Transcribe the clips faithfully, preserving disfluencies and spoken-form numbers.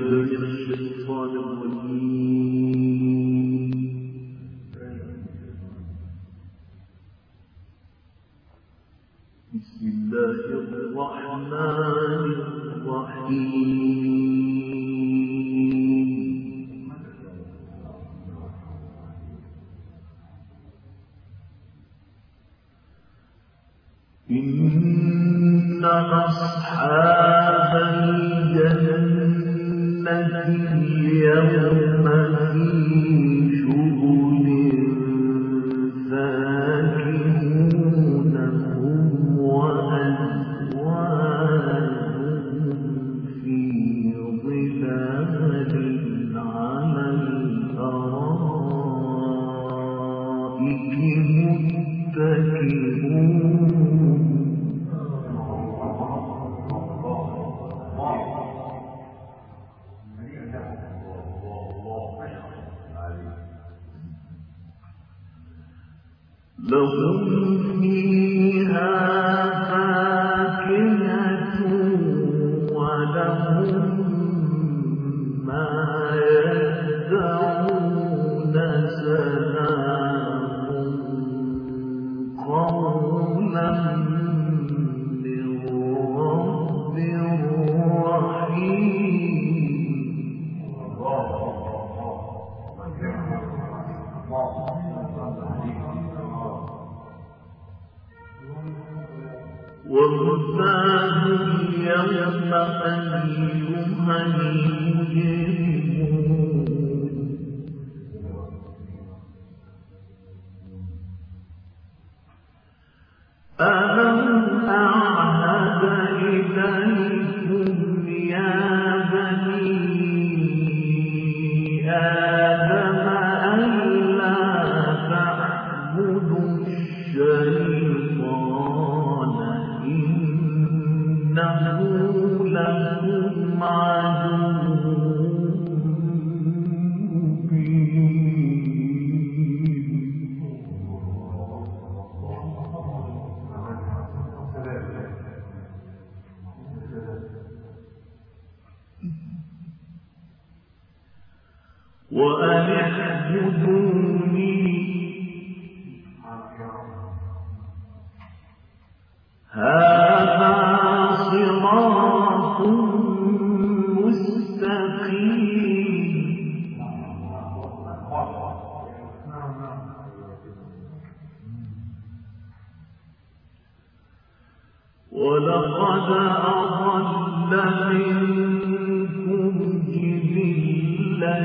من الشيطان الرجيم. بسم الله الرحمن الرحيم. إن أصحاب الجنة اليوم في شغل فاكهون هم وأزواجهم في ظلال على الأرائك متكئون. لهم فيها فاكهة ولهم ما يدعون سلام قولا من رب رحيم. وارتاحوا اليوم أيها المجرمون. ألم أعهد إليكم يا بني آدم ألا تعبدوا الشيطان إنه لكم عدو مبين. وأن اعبدوني هذا صراط مستقيم. ولقد أضل منكم جبلا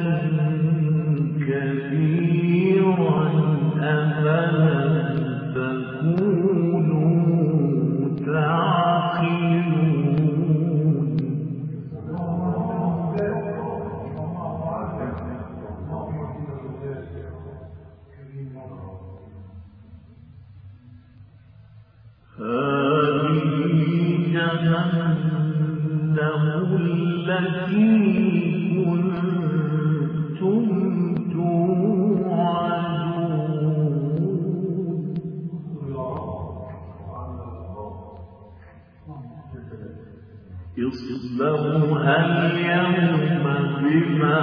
كثيرا أفلم تكونوا تعقلون. هذه جهنم التي كنتم توعدون. اصلوها اليوم بما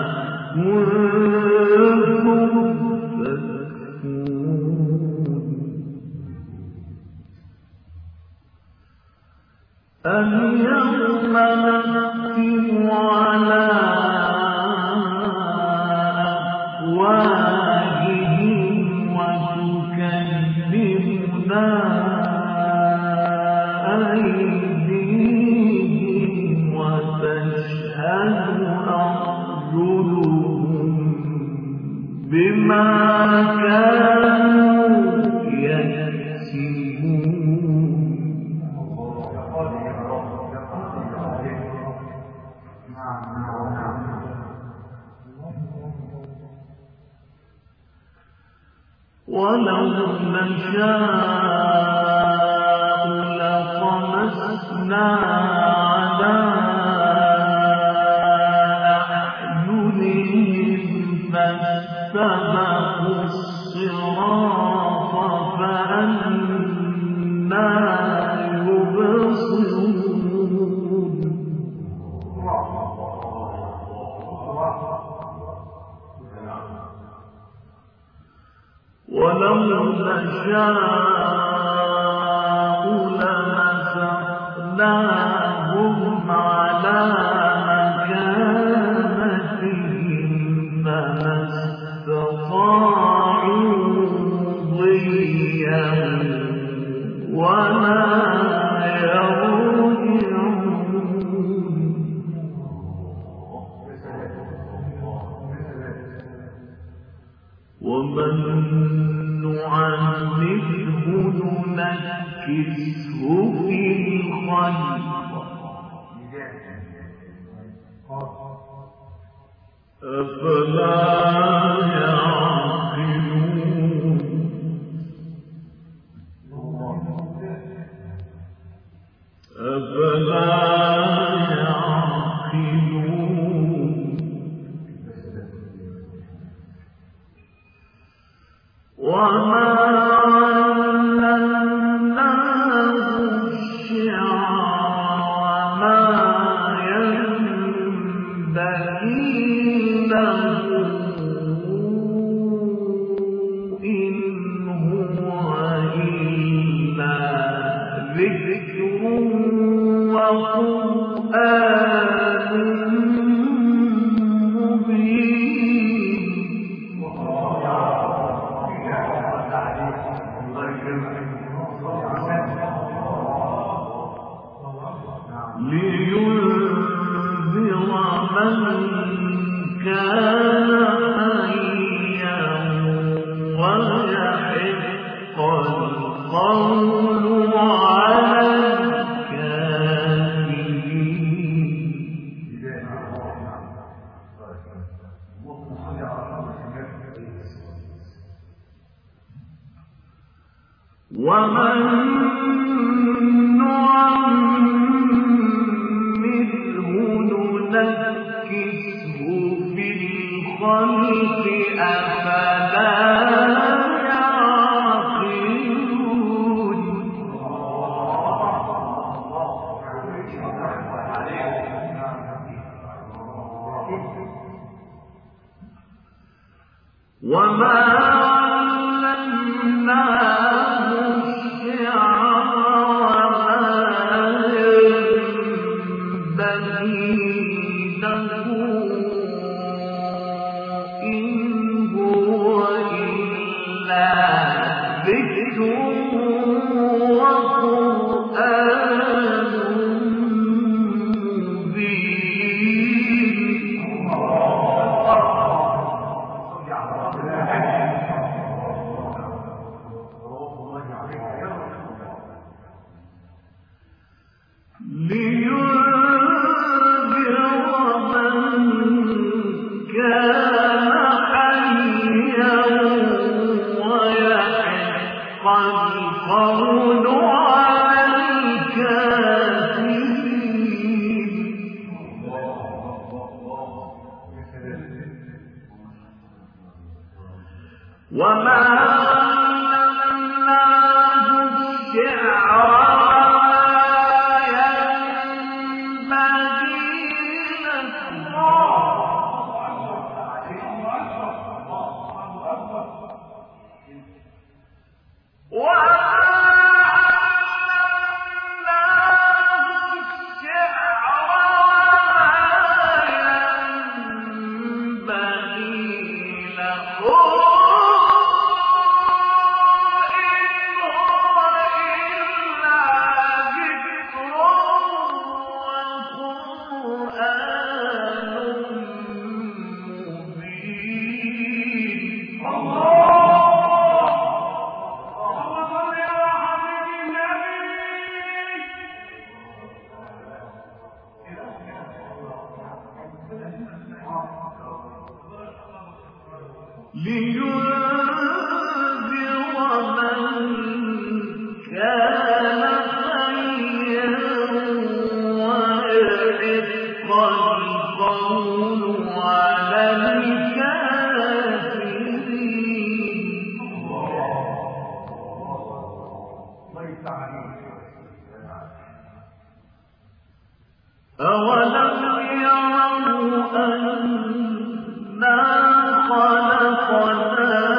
كنتم تكفرون. اليوم نختم على أفواههم وتكلمنا أيديهم وتشهد أرجلهم بما كانوا يكسبون. ولو نشاء لطمسنا على أعينهم فاستبقوا الصراط فأنى يبصرون. ولو نشاء لمسخناهم على مكانتهم فما استطاعوا ضيا ولا ومن نعمره ننكسه في الخلق أفلا يعقلون أفلا وما علمناه الشعر وما ينبغي له إن هو إلا ذكر وقرآن لينذر من كان حيا ويحق القول على الكافرين ومن ننكسه في الخلق أفلا يعقلون وما علمناه الشعر وما ينبغي إن هو إلا ذكر وقرآن مبين القول على الكافرين وما علمناه الشعر أولم يروا أنا خلقنا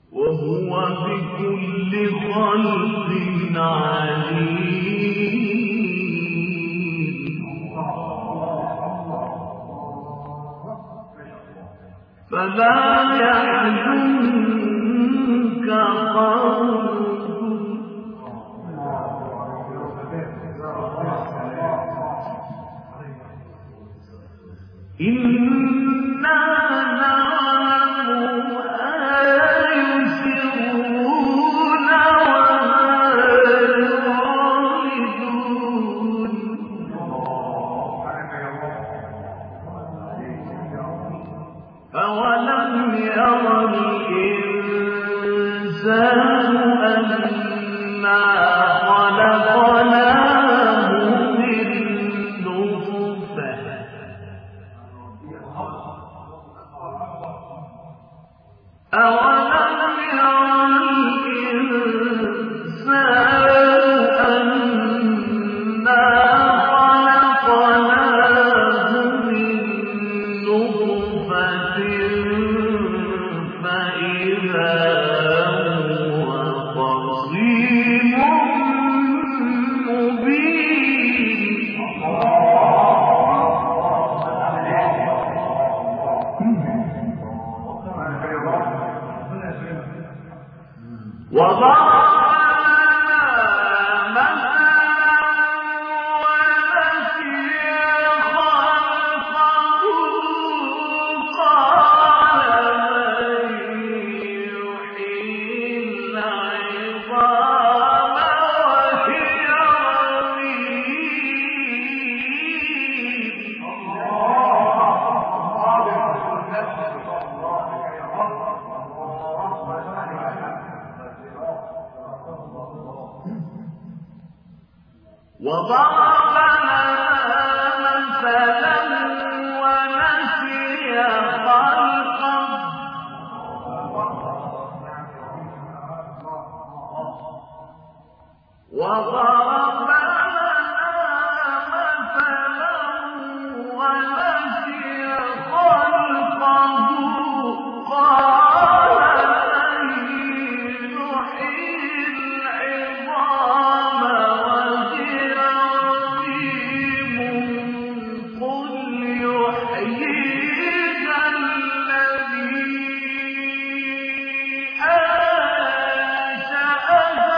وهو بكل خلق عليم فلا يحزنك قولهم إنا نعلم ما يسرون وما يعرضون أولم ير الإنسان أنا خلقناه من نطفة أولم ير الإنسان أنا خلقناه من نطفة فإذا هو خصيم مبين وضرب وضرب لنا مثلا ونسي خلقه وضرب لنا مثلا ونسي خلقه قال من يحيي العظام وهي رميم قل يحييها الذي أنشأها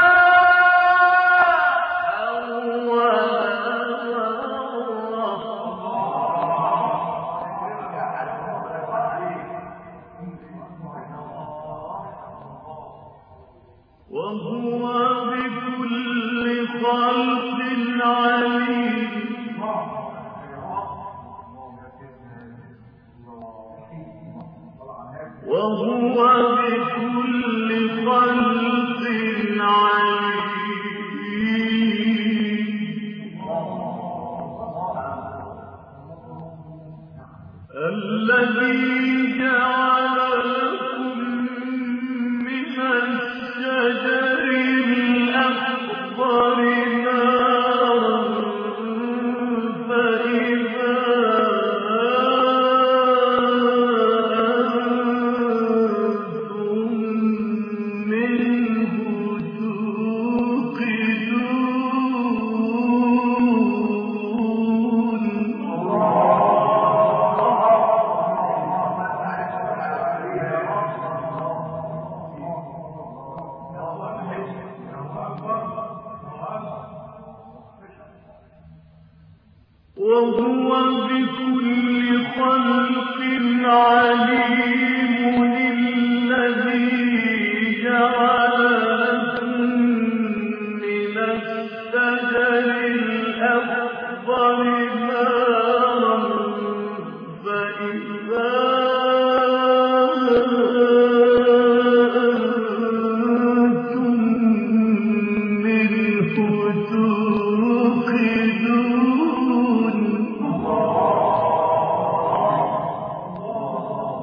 وهو بكل خلق عليم وهو بكل خلق عليم الذي جعل لكم من الشجر الأخضر نارا فإذا أنتم منه توقدون وهو بكل خلق عليم الذي جعل لكم من الشجر الأخضر نارا فإذا أنتم منه توقدون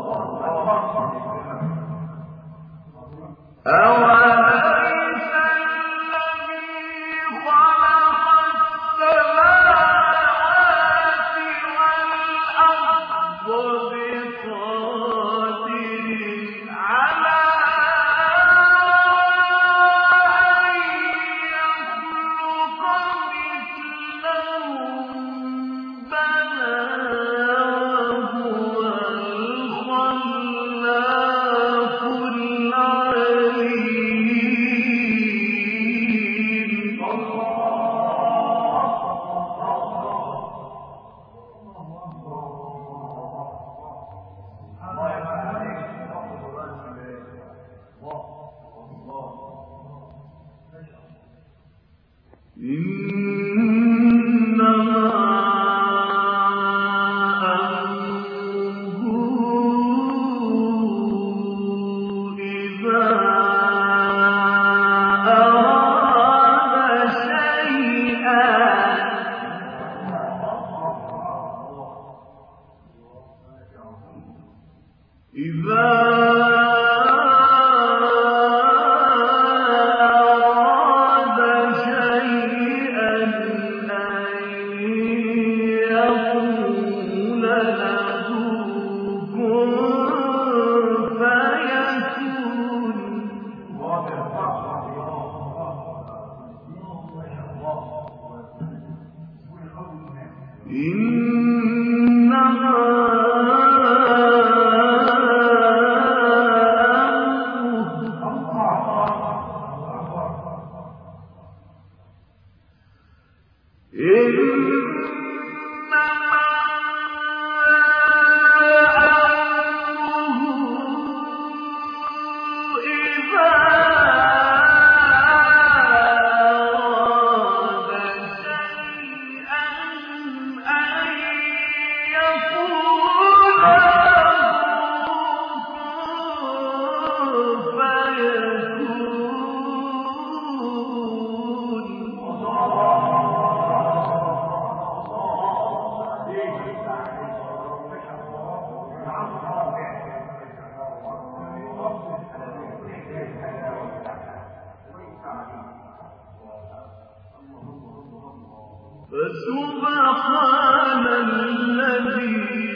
فسبحان الذي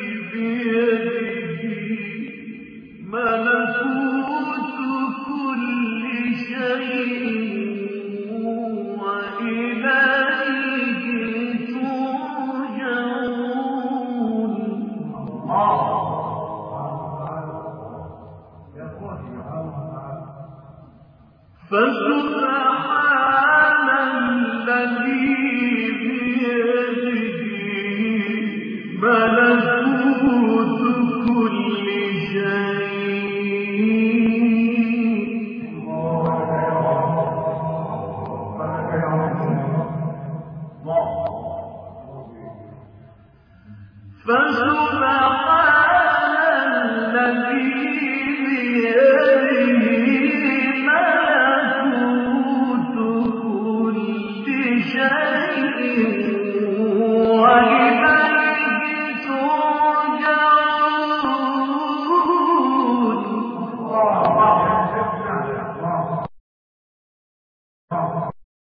بيده ملكوت كل شيء وإليه ترجعون. فسبحان الذي بيده ملكوت